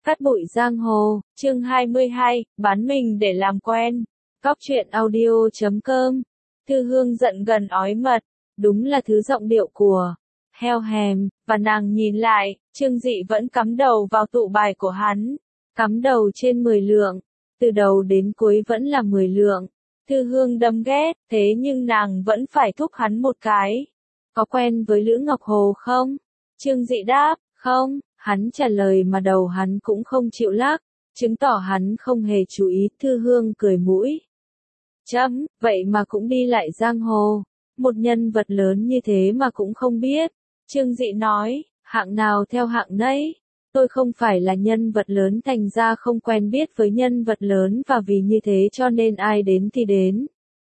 Cát bụi giang hồ, chương 22, bán mình để làm quen. Cóc truyện audio.com. Thư Hương giận gần ói mật, đúng là thứ giọng điệu của heo hèm, và nàng nhìn lại, Trương Dị vẫn cắm đầu vào tụ bài của hắn, cắm đầu trên 10 lượng, từ đầu đến cuối vẫn là 10 lượng. Thư Hương đâm ghét, thế nhưng nàng vẫn phải thúc hắn một cái. Có quen với Lữ Ngọc Hồ không? Trương Dị đáp, không. Hắn trả lời mà đầu hắn cũng không chịu lắc, chứng tỏ hắn không hề chú ý. Thư Hương cười mũi. Chấm, vậy mà cũng đi lại giang hồ. Một nhân vật lớn như thế mà cũng không biết. Trương Dị nói, hạng nào theo hạng nấy. Tôi không phải là nhân vật lớn thành ra không quen biết với nhân vật lớn và vì như thế cho nên ai đến thì đến.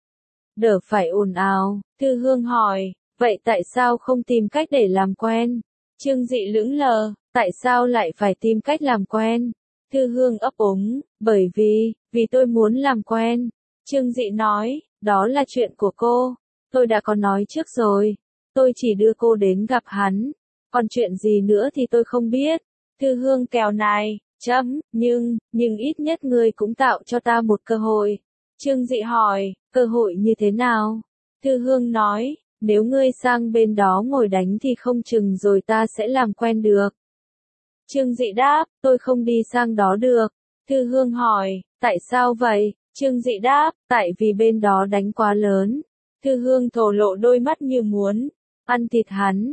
Đỡ phải ồn ào. Thư Hương hỏi, vậy tại sao không tìm cách để làm quen? Trương Dị lững lờ, tại sao lại phải tìm cách làm quen? Thư Hương ấp úng, bởi vì tôi muốn làm quen. Trương Dị nói, đó là chuyện của cô. Tôi đã có nói trước rồi. Tôi chỉ đưa cô đến gặp hắn. Còn chuyện gì nữa thì tôi không biết. Thư Hương kèo này, nhưng ít nhất ngươi cũng tạo cho ta một cơ hội. Trương Dị hỏi, cơ hội như thế nào? Thư Hương nói, nếu ngươi sang bên đó ngồi đánh thì không chừng rồi ta sẽ làm quen được. Trương Dị đáp, tôi không đi sang đó được. Thư Hương hỏi, tại sao vậy? Trương Dị đáp, tại vì bên đó đánh quá lớn. Thư Hương thổ lộ đôi mắt như muốn ăn thịt hắn,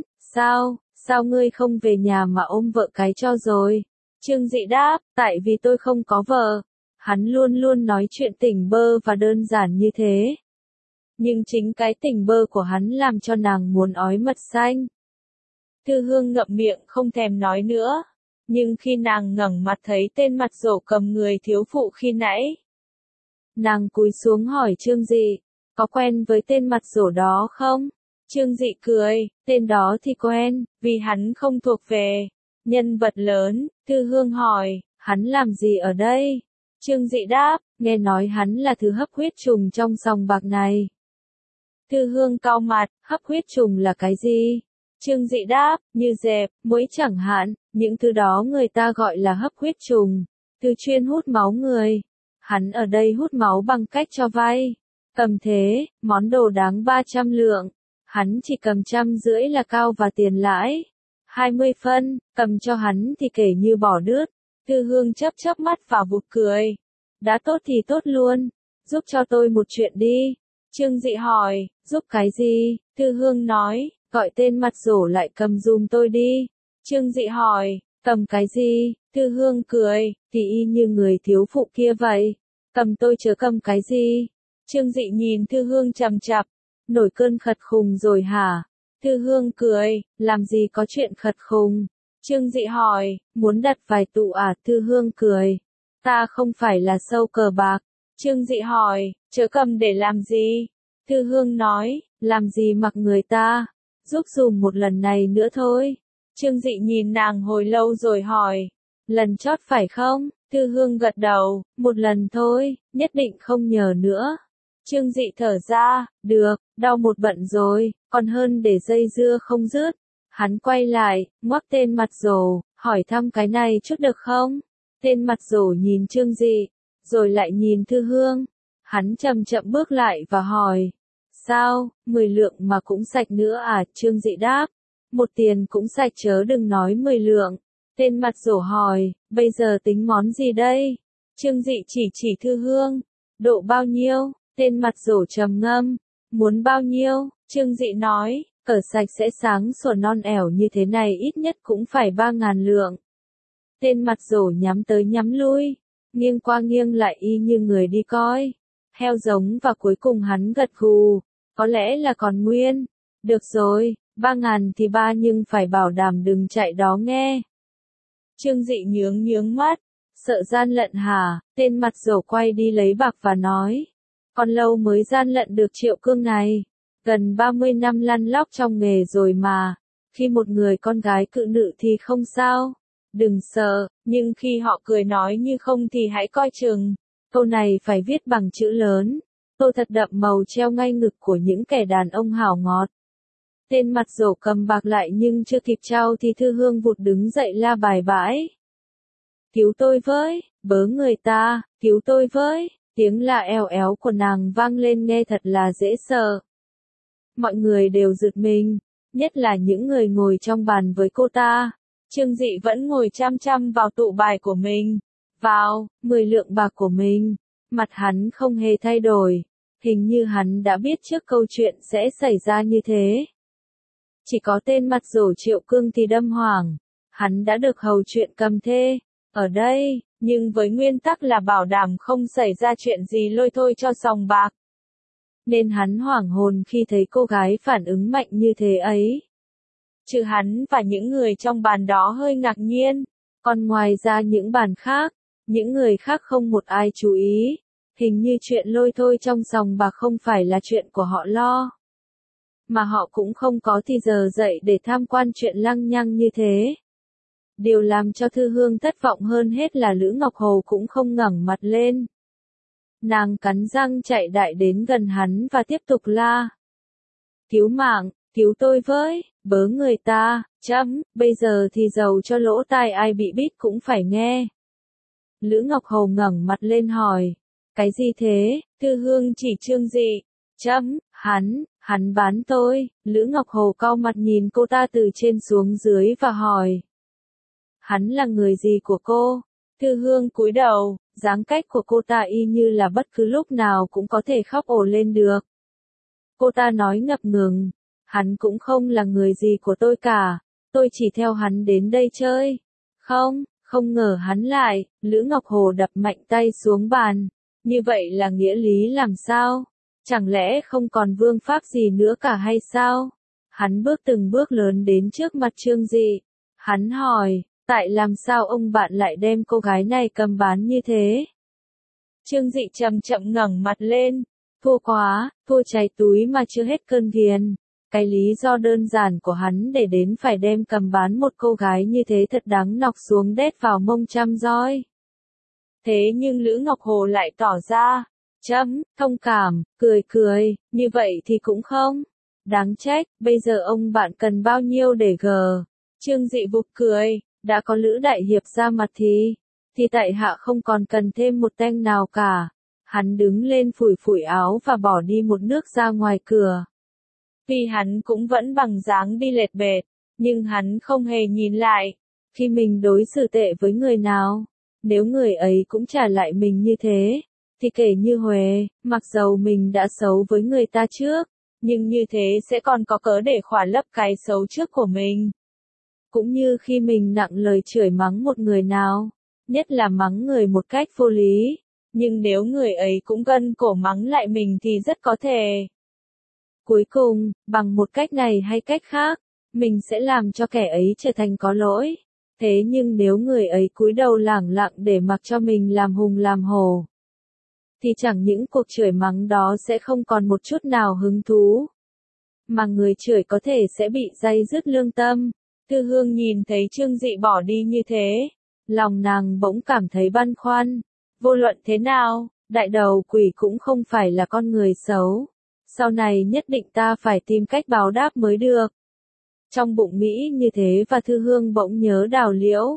sao ngươi không về nhà mà ôm vợ cái cho rồi? Trương Dị đáp, tại vì tôi không có vợ. Hắn luôn luôn nói chuyện tỉnh bơ và đơn giản như thế. Nhưng chính cái tỉnh bơ của hắn làm cho nàng muốn ói mật xanh. Thư Hương ngậm miệng không thèm nói nữa. Nhưng khi nàng ngẩng mặt thấy tên mặt rổ cầm người thiếu phụ khi nãy, nàng cúi xuống hỏi Trương Dị, có quen với tên mặt rổ đó không? Trương Dị cười, tên đó thì quen, vì hắn không thuộc về nhân vật lớn. Thư Hương hỏi, hắn làm gì ở đây? Trương Dị đáp, nghe nói hắn là thứ hấp huyết trùng trong sòng bạc này. Thư Hương cau mặt, hấp huyết trùng là cái gì? Trương Dị đáp, như dẹp, muỗi chẳng hạn, những thứ đó người ta gọi là hấp huyết trùng, thứ chuyên hút máu người. Hắn ở đây hút máu bằng cách cho vay. Cầm thế, món đồ đáng 300 lượng. Hắn chỉ cầm 150 là cao và tiền lãi 20 phân, cầm cho hắn thì kể như bỏ đứt. Thư Hương chớp mắt và vụt cười. Đã tốt thì tốt luôn, giúp cho tôi một chuyện đi. Trương Dị hỏi, giúp cái gì? Thư Hương nói, gọi tên mặt rổ lại cầm giùm tôi đi. Trương Dị hỏi, cầm cái gì? Thư Hương cười, thì y như người thiếu phụ kia vậy. Cầm tôi chớ cầm cái gì? Trương Dị nhìn Thư Hương chằm chặp, nổi cơn khật khùng rồi hả? Thư Hương cười, làm gì có chuyện khật khùng? Trương Dị hỏi, muốn đặt vài tụ à? Thư Hương cười, ta không phải là sâu cờ bạc. Trương Dị hỏi, chớ cầm để làm gì? Thư Hương nói, làm gì mặc người ta, giúp dùm một lần này nữa thôi. Trương Dị nhìn nàng hồi lâu rồi hỏi, lần chót phải không? Thư Hương gật đầu, một lần thôi, nhất định không nhờ nữa. Trương Dị thở ra, được, đau một bận rồi, còn hơn để dây dưa không dứt. Hắn quay lại, ngoắc tên mặt rổ, hỏi thăm cái này chút được không? Tên mặt rổ nhìn Trương Dị, rồi lại nhìn Thư Hương. Hắn chậm chậm bước lại và hỏi, sao, 10 lượng mà cũng sạch nữa à? Trương Dị đáp, một tiền cũng sạch chớ đừng nói 10 lượng. Tên mặt rổ hỏi, bây giờ tính món gì đây? Trương Dị chỉ Thư Hương, độ bao nhiêu? Tên mặt rổ trầm ngâm, muốn bao nhiêu? Trương Dị nói, cờ sạch sẽ sáng sủa non ẻo như thế này ít nhất cũng phải 3.000 lượng. Tên mặt rổ nhắm tới nhắm lui, nghiêng qua nghiêng lại y như người đi coi heo giống và cuối cùng hắn gật gù, có lẽ là còn nguyên. Được rồi, 3.000 thì 3 nhưng phải bảo đảm đừng chạy đó nghe. Trương Dị nhướng mắt, sợ gian lận hả? Tên mặt rổ quay đi lấy bạc và nói, còn lâu mới gian lận được triệu cương này. Gần 30 năm lăn lóc trong nghề rồi mà. Khi một người con gái cự nữ thì không sao. Đừng sợ, nhưng khi họ cười nói như không thì hãy coi chừng. Câu này phải viết bằng chữ lớn. Tô thật đậm màu treo ngay ngực của những kẻ đàn ông hảo ngọt. Tên mặt rổ cầm bạc lại nhưng chưa kịp trao thì Thư Hương vụt đứng dậy la bài bãi. cứu tôi với, bớ người ta, cứu tôi với. Tiếng la eo éo của nàng vang lên nghe thật là dễ sợ. Mọi người đều giật mình, nhất là những người ngồi trong bàn với cô ta. Trương Dị vẫn ngồi chăm chăm vào tụ bài của mình, vào 10 lượng bạc của mình. Mặt hắn không hề thay đổi, hình như hắn đã biết trước câu chuyện sẽ xảy ra như thế. Chỉ có tên mặt rổ Triệu Cương thì đâm hoảng, hắn đã được hầu chuyện cầm thê ở đây, nhưng với nguyên tắc là bảo đảm không xảy ra chuyện gì lôi thôi cho sòng bạc. Nên hắn hoảng hồn khi thấy cô gái phản ứng mạnh như thế ấy. Trừ hắn và những người trong bàn đó hơi ngạc nhiên, còn ngoài ra những bàn khác, những người khác không một ai chú ý. Hình như chuyện lôi thôi trong sòng bạc không phải là chuyện của họ lo. Mà họ cũng không có thì giờ dậy để tham quan chuyện lăng nhăng như thế. Điều làm cho Thư Hương thất vọng hơn hết là Lữ Ngọc Hồ cũng không ngẩng mặt lên. Nàng cắn răng chạy đại đến gần hắn và tiếp tục la. Cứu mạng, cứu tôi với, bớ người ta, bây giờ thì dầu cho lỗ tai ai bị bít cũng phải nghe. Lữ Ngọc Hồ ngẩng mặt lên hỏi. Cái gì thế? Thư Hương chỉ Trương Dị. Hắn bán tôi. Lữ Ngọc Hồ cau mặt nhìn cô ta từ trên xuống dưới và hỏi. Hắn là người gì của cô? Thư Hương cúi đầu, dáng cách của cô ta y như là bất cứ lúc nào cũng có thể khóc ồ lên được. Cô ta nói ngập ngừng, hắn cũng không là người gì của tôi cả, tôi chỉ theo hắn đến đây chơi. Không ngờ hắn lại, Lữ Ngọc Hồ đập mạnh tay xuống bàn. Như vậy là nghĩa lý làm sao? Chẳng lẽ không còn vương pháp gì nữa cả hay sao? Hắn bước từng bước lớn đến trước mặt Trương Dị. Hắn hỏi, tại làm sao ông bạn lại đem cô gái này cầm bán như thế? Trương Dị chậm chậm ngẩng mặt lên. Thua quá, thua cháy túi mà chưa hết cơn ghiền. Cái lý do đơn giản của hắn để đến phải đem cầm bán một cô gái như thế thật đáng nọc xuống đét vào mông trăm roi. Thế nhưng Lữ Ngọc Hồ lại tỏ ra, thông cảm, cười, như vậy thì cũng không. Đáng trách, bây giờ ông bạn cần bao nhiêu để gờ. Trương Dị vụt cười, đã có Lữ Đại Hiệp ra mặt thì tại hạ không còn cần thêm một teng nào cả. Hắn đứng lên phủi áo và bỏ đi một nước ra ngoài cửa. Tuy hắn cũng vẫn bằng dáng đi lệt bệt, nhưng hắn không hề nhìn lại. Khi mình đối xử tệ với người nào, nếu người ấy cũng trả lại mình như thế, thì kể như Huệ, mặc dầu mình đã xấu với người ta trước, nhưng như thế sẽ còn có cớ để khỏa lấp cái xấu trước của mình. Cũng như khi mình nặng lời chửi mắng một người nào, nhất là mắng người một cách vô lý, nhưng nếu người ấy cũng gân cổ mắng lại mình thì rất có thể. Cuối cùng, bằng một cách này hay cách khác, mình sẽ làm cho kẻ ấy trở thành có lỗi. Thế nhưng nếu người ấy cúi đầu lẳng lặng để mặc cho mình làm hùng làm hổ, thì chẳng những cuộc chửi mắng đó sẽ không còn một chút nào hứng thú, mà người chửi có thể sẽ bị day dứt lương tâm. Thư Hương nhìn thấy Trương Dị bỏ đi như thế, lòng nàng bỗng cảm thấy băn khoăn. Vô luận thế nào, đại đầu quỷ cũng không phải là con người xấu. Sau này nhất định ta phải tìm cách báo đáp mới được. Trong bụng nghĩ như thế và Thư Hương bỗng nhớ Đào Liễu.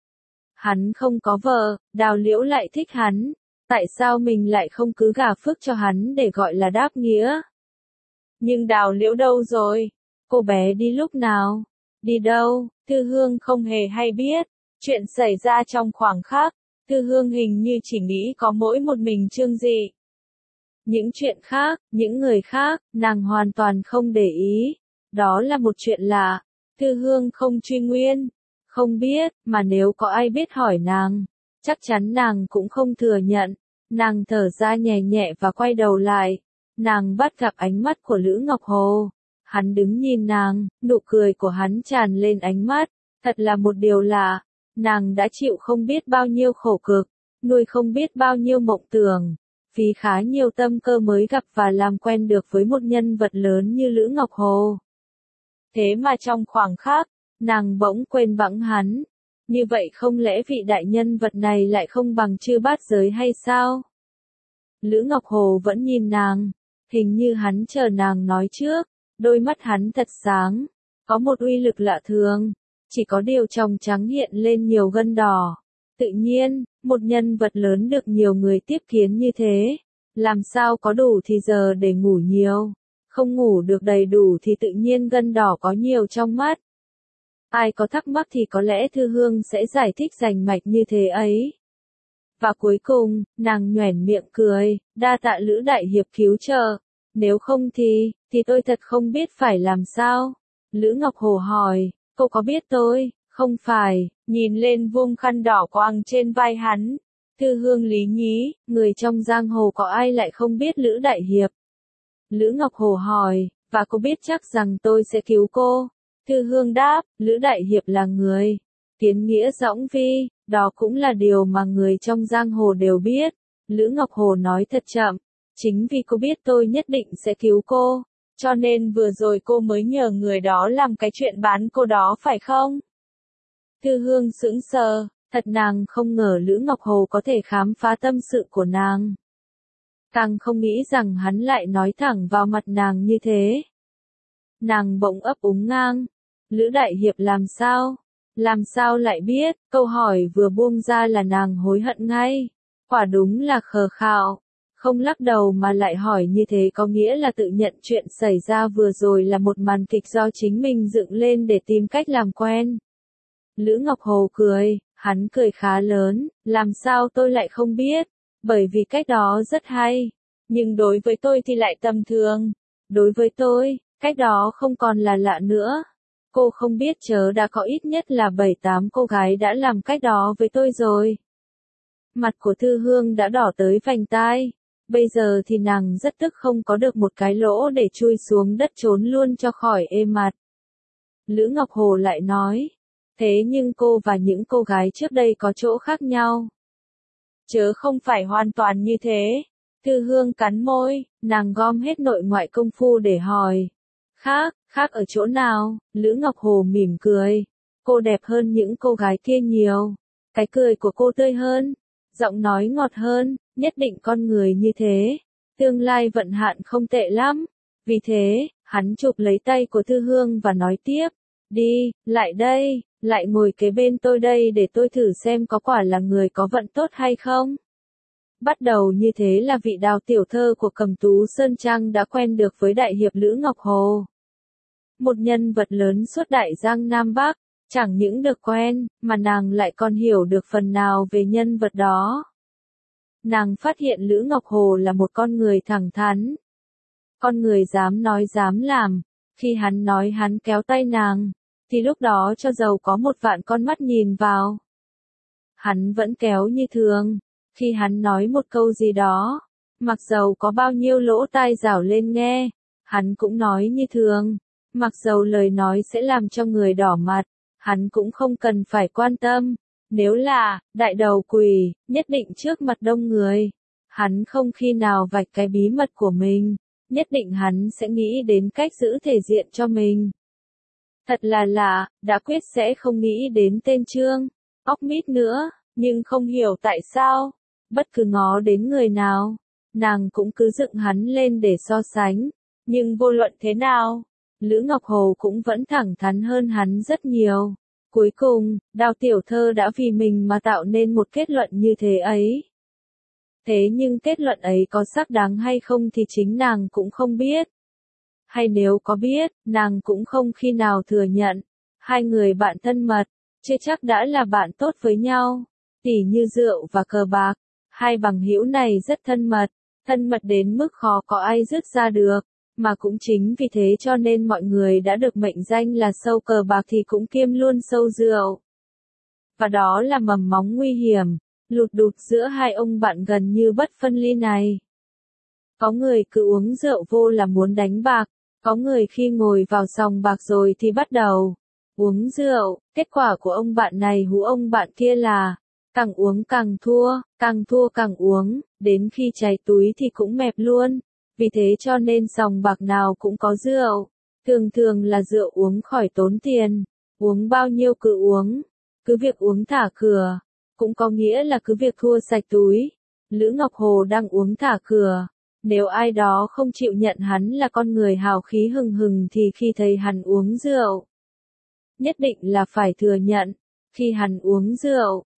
Hắn không có vợ, Đào Liễu lại thích hắn. Tại sao mình lại không cứ gả phước cho hắn để gọi là đáp nghĩa? Nhưng Đào Liễu đâu rồi? Cô bé đi lúc nào? Đi đâu? Thư Hương không hề hay biết. Chuyện xảy ra trong khoảng khắc, Thư Hương hình như chỉ nghĩ có mỗi một mình Trương Dị. Những chuyện khác, những người khác, nàng hoàn toàn không để ý. Đó là một chuyện lạ. Thư Hương không truy nguyên, không biết, mà nếu có ai biết hỏi nàng, chắc chắn nàng cũng không thừa nhận. Nàng thở ra nhẹ nhẹ và quay đầu lại. Nàng bắt gặp ánh mắt của Lữ Ngọc Hồ. Hắn đứng nhìn nàng, nụ cười của hắn tràn lên ánh mắt. Thật là một điều lạ. Nàng đã chịu không biết bao nhiêu khổ cực, nuôi không biết bao nhiêu mộng tưởng, phí khá nhiều tâm cơ mới gặp và làm quen được với một nhân vật lớn như Lữ Ngọc Hồ. Thế mà trong khoảng khắc, nàng bỗng quên bẵng hắn. Như vậy không lẽ vị đại nhân vật này lại không bằng Chư Bát Giới hay sao? Lữ Ngọc Hồ vẫn nhìn nàng, hình như hắn chờ nàng nói trước, đôi mắt hắn thật sáng, có một uy lực lạ thường. Chỉ có điều trong trắng hiện lên nhiều gân đỏ. Tự nhiên, một nhân vật lớn được nhiều người tiếp kiến như thế, làm sao có đủ thì giờ để ngủ nhiều, không ngủ được đầy đủ thì tự nhiên gân đỏ có nhiều trong mắt. Ai có thắc mắc thì có lẽ Thư Hương sẽ giải thích rành mạch như thế ấy. Và cuối cùng, nàng nhoẻn miệng cười, đa tạ Lữ đại hiệp cứu trợ, nếu không thì tôi thật không biết phải làm sao. Lữ Ngọc Hồ hỏi, cô có biết tôi, không phải, nhìn lên vuông khăn đỏ quàng trên vai hắn. Thư Hương lý nhí, người trong giang hồ có ai lại không biết Lữ đại hiệp. Lữ Ngọc Hồ hỏi, và cô biết chắc rằng tôi sẽ cứu cô. Thư Hương đáp, Lữ đại hiệp là người kiến nghĩa dõng vi, đó cũng là điều mà người trong giang hồ đều biết. Lữ Ngọc Hồ nói thật chậm, chính vì cô biết tôi nhất định sẽ cứu cô, cho nên vừa rồi cô mới nhờ người đó làm cái chuyện bán cô đó phải không? Thư Hương sững sờ, thật nàng không ngờ Lữ Ngọc Hồ có thể khám phá tâm sự của nàng. Càng không nghĩ rằng hắn lại nói thẳng vào mặt nàng như thế. Nàng bỗng ấp úng ngang, Lữ đại hiệp làm sao? Làm sao lại biết? Câu hỏi vừa buông ra là nàng hối hận ngay. Quả đúng là khờ khạo. Không lắc đầu mà lại hỏi như thế có nghĩa là tự nhận chuyện xảy ra vừa rồi là một màn kịch do chính mình dựng lên để tìm cách làm quen. Lữ Ngọc Hồ cười, hắn cười khá lớn, làm sao tôi lại không biết, bởi vì cách đó rất hay, nhưng đối với tôi thì lại tầm thường. Đối với tôi, cách đó không còn là lạ nữa. Cô không biết chớ đã có ít nhất là 7-8 cô gái đã làm cách đó với tôi rồi. Mặt của Thư Hương đã đỏ tới vành tai. Bây giờ thì nàng rất tức không có được một cái lỗ để chui xuống đất trốn luôn cho khỏi ê mặt. Lữ Ngọc Hồ lại nói. Thế nhưng cô và những cô gái trước đây có chỗ khác nhau. Chớ không phải hoàn toàn như thế. Thư Hương cắn môi, nàng gom hết nội ngoại công phu để hỏi. Khác ở chỗ nào? Lữ Ngọc Hồ mỉm cười. Cô đẹp hơn những cô gái kia nhiều. Cái cười của cô tươi hơn. Giọng nói ngọt hơn, nhất định con người như thế. Tương lai vận hạn không tệ lắm. Vì thế, hắn chụp lấy tay của Thư Hương và nói tiếp. Đi, lại đây, lại ngồi kế bên tôi đây để tôi thử xem có quả là người có vận tốt hay không. Bắt đầu như thế là vị Đào tiểu thơ của Cẩm Tú Sơn Trang đã quen được với đại hiệp Lữ Ngọc Hồ. Một nhân vật lớn suốt đại giang Nam Bắc, chẳng những được quen, mà nàng lại còn hiểu được phần nào về nhân vật đó. Nàng phát hiện Lữ Ngọc Hồ là một con người thẳng thắn. Con người dám nói dám làm, khi hắn nói hắn kéo tay nàng, thì lúc đó cho dầu có 1.000.000 con mắt nhìn vào. Hắn vẫn kéo như thường, khi hắn nói một câu gì đó, mặc dầu có bao nhiêu lỗ tai rảo lên nghe, hắn cũng nói như thường, mặc dầu lời nói sẽ làm cho người đỏ mặt, hắn cũng không cần phải quan tâm. Nếu là đại đầu quỷ, nhất định trước mặt đông người, hắn không khi nào vạch cái bí mật của mình, nhất định hắn sẽ nghĩ đến cách giữ thể diện cho mình. Thật là lạ, đã quyết sẽ không nghĩ đến tên Trương Óc Mít nữa, nhưng không hiểu tại sao, bất cứ ngó đến người nào, nàng cũng cứ dựng hắn lên để so sánh, nhưng vô luận thế nào, Lữ Ngọc Hồ cũng vẫn thẳng thắn hơn hắn rất nhiều. Cuối cùng, Đào tiểu thơ đã vì mình mà tạo nên một kết luận như thế ấy. Thế nhưng kết luận ấy có xác đáng hay không thì chính nàng cũng không biết. Hay nếu có biết, nàng cũng không khi nào thừa nhận. Hai người bạn thân mật, chưa chắc đã là bạn tốt với nhau. Tỉ như rượu và cờ bạc, hai bằng hữu này rất thân mật đến mức khó có ai dứt ra được. Mà cũng chính vì thế cho nên mọi người đã được mệnh danh là sâu cờ bạc thì cũng kiêm luôn sâu rượu. Và đó là mầm móng nguy hiểm, lụt đụt giữa hai ông bạn gần như bất phân ly này. Có người cứ uống rượu vô là muốn đánh bạc, có người khi ngồi vào sòng bạc rồi thì bắt đầu uống rượu, kết quả của ông bạn này hú ông bạn kia là càng uống càng thua càng uống, đến khi cháy túi thì cũng mẹp luôn. Vì thế cho nên sòng bạc nào cũng có rượu, thường là rượu uống khỏi tốn tiền, uống bao nhiêu cứ uống, cứ việc uống thả cửa, cũng có nghĩa là cứ việc thua sạch túi. Lữ Ngọc Hồ đang uống thả cửa, nếu ai đó không chịu nhận hắn là con người hào khí hừng hừng thì khi thấy hắn uống rượu, nhất định là phải thừa nhận, khi hắn uống rượu,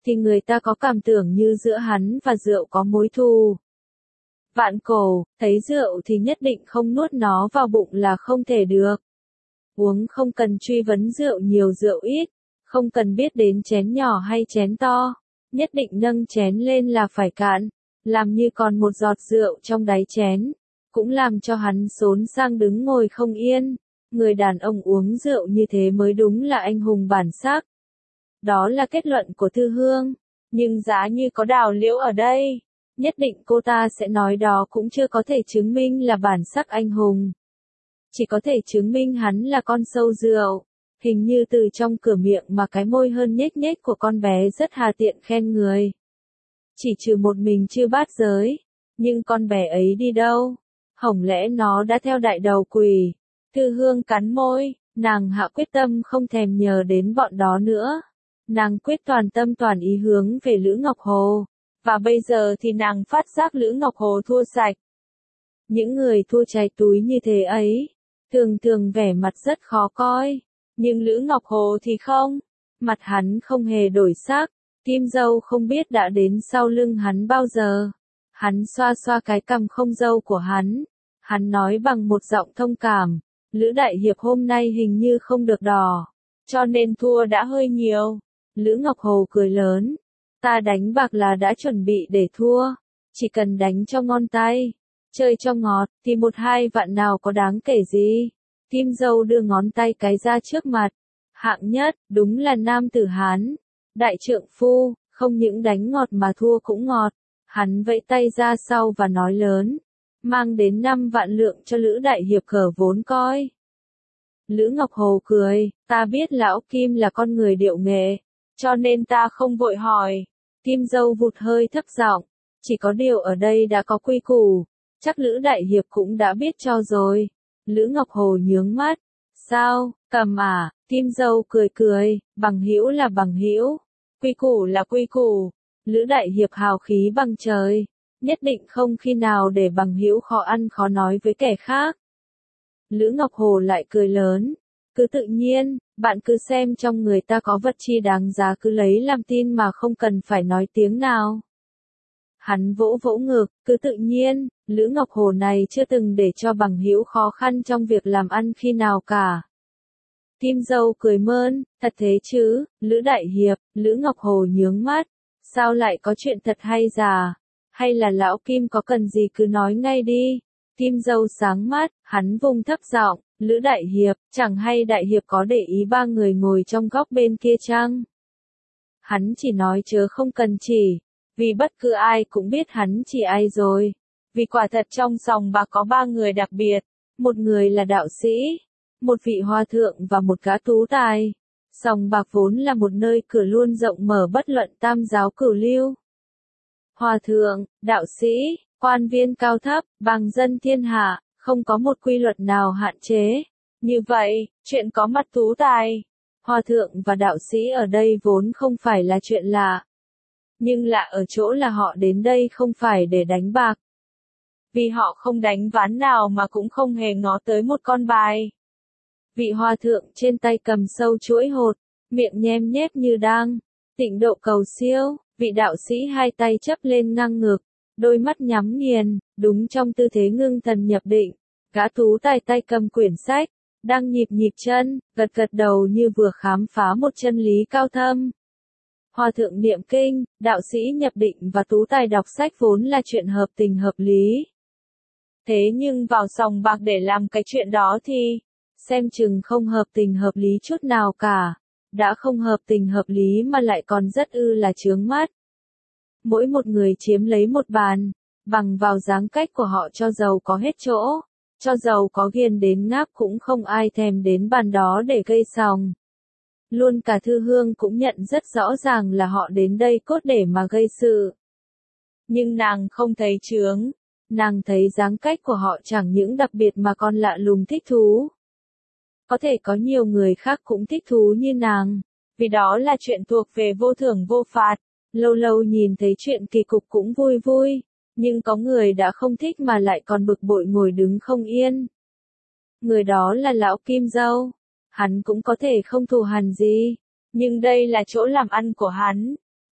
thì người ta có cảm tưởng như giữa hắn và rượu có mối thù. Vạn cổ, thấy rượu thì nhất định không nuốt nó vào bụng là không thể được. Uống không cần truy vấn rượu nhiều rượu ít, không cần biết đến chén nhỏ hay chén to, nhất định nâng chén lên là phải cạn, làm như còn một giọt rượu trong đáy chén, cũng làm cho hắn xốn sang đứng ngồi không yên. Người đàn ông uống rượu như thế mới đúng là anh hùng bản sắc. Đó là kết luận của Thư Hương, nhưng giá như có Đào Liễu ở đây, nhất định cô ta sẽ nói đó cũng chưa có thể chứng minh là bản sắc anh hùng. Chỉ có thể chứng minh hắn là con sâu rượu. Hình như từ trong cửa miệng mà cái môi hơn nhếch nhếch của con bé rất hà tiện khen người. Chỉ trừ một mình Chư Bát Giới, nhưng con bé ấy đi đâu? Hổng lẽ nó đã theo đại đầu quỷ? Thư Hương cắn môi, nàng hạ quyết tâm không thèm nhờ đến bọn đó nữa. Nàng quyết toàn tâm toàn ý hướng về Lữ Ngọc Hồ, và bây giờ thì nàng phát giác Lữ Ngọc Hồ thua sạch. Những người thua cháy túi như thế ấy, thường thường vẻ mặt rất khó coi, nhưng Lữ Ngọc Hồ thì không, mặt hắn không hề đổi sắc, Kim Dâu không biết đã đến sau lưng hắn bao giờ. Hắn xoa xoa cái cằm không râu của hắn nói bằng một giọng thông cảm, Lữ Đại Hiệp hôm nay hình như không được đỏ, cho nên thua đã hơi nhiều. Lữ Ngọc Hồ cười lớn, ta đánh bạc là đã chuẩn bị để thua, chỉ cần đánh cho ngon tay, chơi cho ngọt, thì 1-2 vạn nào có đáng kể gì. Kim Dâu đưa ngón tay cái ra trước mặt, hạng nhất, đúng là nam tử Hán, đại trượng phu, không những đánh ngọt mà thua cũng ngọt. Hắn vẫy tay ra sau và nói lớn, mang đến 5 vạn lượng cho Lữ Đại Hiệp khở vốn coi. Lữ Ngọc Hồ cười, ta biết lão Kim là con người điệu nghệ, cho nên ta không vội hỏi. Kim Dâu vụt hơi thấp giọng, chỉ có điều ở đây đã có quy củ, chắc Lữ Đại Hiệp cũng đã biết cho rồi. Lữ Ngọc Hồ nhướng mắt, sao, cầm à? Kim Dâu cười cười, bằng hữu là bằng hữu, quy củ là quy củ. Lữ Đại Hiệp hào khí bằng trời, nhất định không khi nào để bằng hữu khó ăn khó nói với kẻ khác. Lữ Ngọc Hồ lại cười lớn, cứ tự nhiên, bạn cứ xem trong người ta có vật chi đáng giá cứ lấy làm tin mà không cần phải nói tiếng nào. Hắn vỗ vỗ ngực, cứ tự nhiên, Lữ Ngọc Hồ này chưa từng để cho bằng hữu khó khăn trong việc làm ăn khi nào cả. Kim Dâu cười mơn, thật thế chứ, Lữ Đại Hiệp. Lữ Ngọc Hồ nhướng mắt, sao lại có chuyện thật hay già, hay là lão Kim có cần gì cứ nói ngay đi. Kim Dâu sáng mắt, hắn vùng thấp giọng, Lữ Đại Hiệp, chẳng hay Đại Hiệp có để ý 3 người ngồi trong góc bên kia chăng? Hắn chỉ nói chớ không cần chỉ, vì bất cứ ai cũng biết hắn chỉ ai rồi. Vì quả thật trong sòng bạc có 3 người đặc biệt, một người là đạo sĩ, một vị hòa thượng và một gã tú tài. Sòng bạc vốn là một nơi cửa luôn rộng mở bất luận tam giáo cửu lưu. Hòa thượng, đạo sĩ, quan viên cao thấp, bằng dân thiên hạ, không có một quy luật nào hạn chế. Như vậy, chuyện có mặt tú tài, hòa thượng và đạo sĩ ở đây vốn không phải là chuyện lạ. Nhưng lạ ở chỗ là họ đến đây không phải để đánh bạc. Vì họ không đánh ván nào mà cũng không hề ngó tới một con bài. Vị hòa thượng trên tay cầm sâu chuỗi hột, miệng nhem nhép như đang tịnh độ cầu siêu. Vị đạo sĩ hai tay chắp lên ngang ngực, đôi mắt nhắm nghiền, đúng trong tư thế ngưng thần nhập định. Gã tú tài tay cầm quyển sách, đang nhịp nhịp chân, gật gật đầu như vừa khám phá một chân lý cao thâm. Hòa thượng niệm kinh, đạo sĩ nhập định và tú tài đọc sách vốn là chuyện hợp tình hợp lý. Thế nhưng vào sòng bạc để làm cái chuyện đó thì, xem chừng không hợp tình hợp lý chút nào cả. Đã không hợp tình hợp lý mà lại còn rất là chướng mắt. Mỗi một người chiếm lấy một bàn, bằng vào dáng cách của họ cho giàu có hết chỗ, cho giàu có ghiền đến ngáp cũng không ai thèm đến bàn đó để gây sòng. Luôn cả Thư Hương cũng nhận rất rõ ràng là họ đến đây cốt để mà gây sự. Nhưng nàng không thấy chướng, nàng thấy dáng cách của họ chẳng những đặc biệt mà còn lạ lùng thích thú. Có thể có nhiều người khác cũng thích thú như nàng, vì đó là chuyện thuộc về vô thưởng vô phạt, lâu lâu nhìn thấy chuyện kỳ cục cũng vui vui, nhưng có người đã không thích mà lại còn bực bội ngồi đứng không yên. Người đó là lão Kim Dâu, hắn cũng có thể không thù hằn gì, nhưng đây là chỗ làm ăn của hắn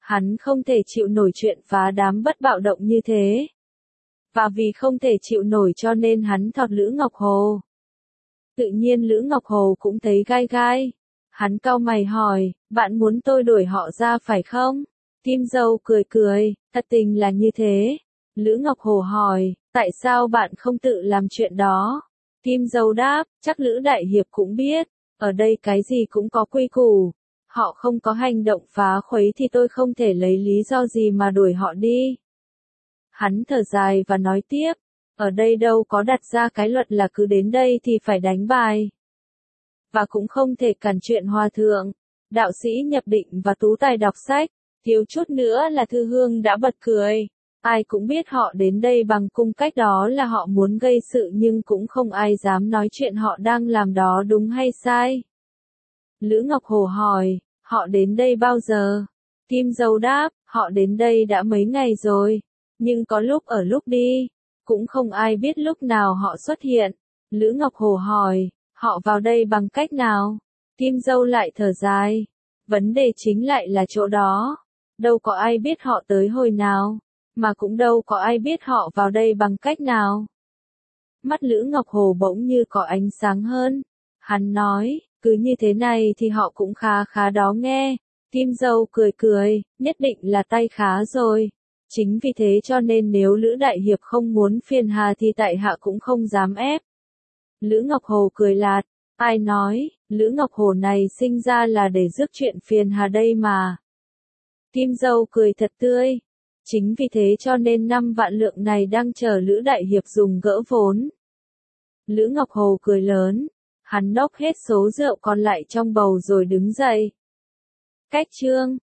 Hắn không thể chịu nổi chuyện phá đám bất bạo động như thế. Và vì không thể chịu nổi cho nên hắn thọt Lữ Ngọc Hồ. Tự nhiên Lữ Ngọc Hồ cũng thấy gai gai. Hắn cau mày hỏi, bạn muốn tôi đuổi họ ra phải không? Kim Dâu cười cười, thật tình là như thế. Lữ Ngọc Hồ hỏi, tại sao bạn không tự làm chuyện đó? Kim Dâu đáp, chắc Lữ Đại Hiệp cũng biết, ở đây cái gì cũng có quy củ. Họ không có hành động phá khuấy thì tôi không thể lấy lý do gì mà đuổi họ đi. Hắn thở dài và nói tiếp, ở đây đâu có đặt ra cái luật là cứ đến đây thì phải đánh bài. Và cũng không thể cản chuyện hòa thượng, đạo sĩ nhập định và tú tài đọc sách. Thiếu chút nữa là Thư Hương đã bật cười. Ai cũng biết họ đến đây bằng cung cách đó là họ muốn gây sự nhưng cũng không ai dám nói chuyện họ đang làm đó đúng hay sai. Lữ Ngọc Hồ hỏi, họ đến đây bao giờ? Kim Dâu đáp, họ đến đây đã mấy ngày rồi, nhưng có lúc ở lúc đi, cũng không ai biết lúc nào họ xuất hiện. Lữ Ngọc Hồ hỏi, họ vào đây bằng cách nào? Kim Dâu lại thở dài, vấn đề chính lại là chỗ đó. Đâu có ai biết họ tới hồi nào, mà cũng đâu có ai biết họ vào đây bằng cách nào. Mắt Lữ Ngọc Hồ bỗng như có ánh sáng hơn. Hắn nói, cứ như thế này thì họ cũng khá khá đó nghe. Kim Dâu cười cười, nhất định là tay khá rồi. Chính vì thế cho nên nếu Lữ Đại Hiệp không muốn phiền hà thì tại hạ cũng không dám ép. Lữ Ngọc Hồ cười lạt, ai nói, Lữ Ngọc Hồ này sinh ra là để rước chuyện phiền hà đây mà. Kim Dâu cười thật tươi. Chính vì thế cho nên 5 vạn lượng này đang chờ Lữ Đại Hiệp dùng gỡ vốn. Lữ Ngọc Hồ cười lớn. Hắn nốc hết số rượu còn lại trong bầu rồi đứng dậy. Cách chương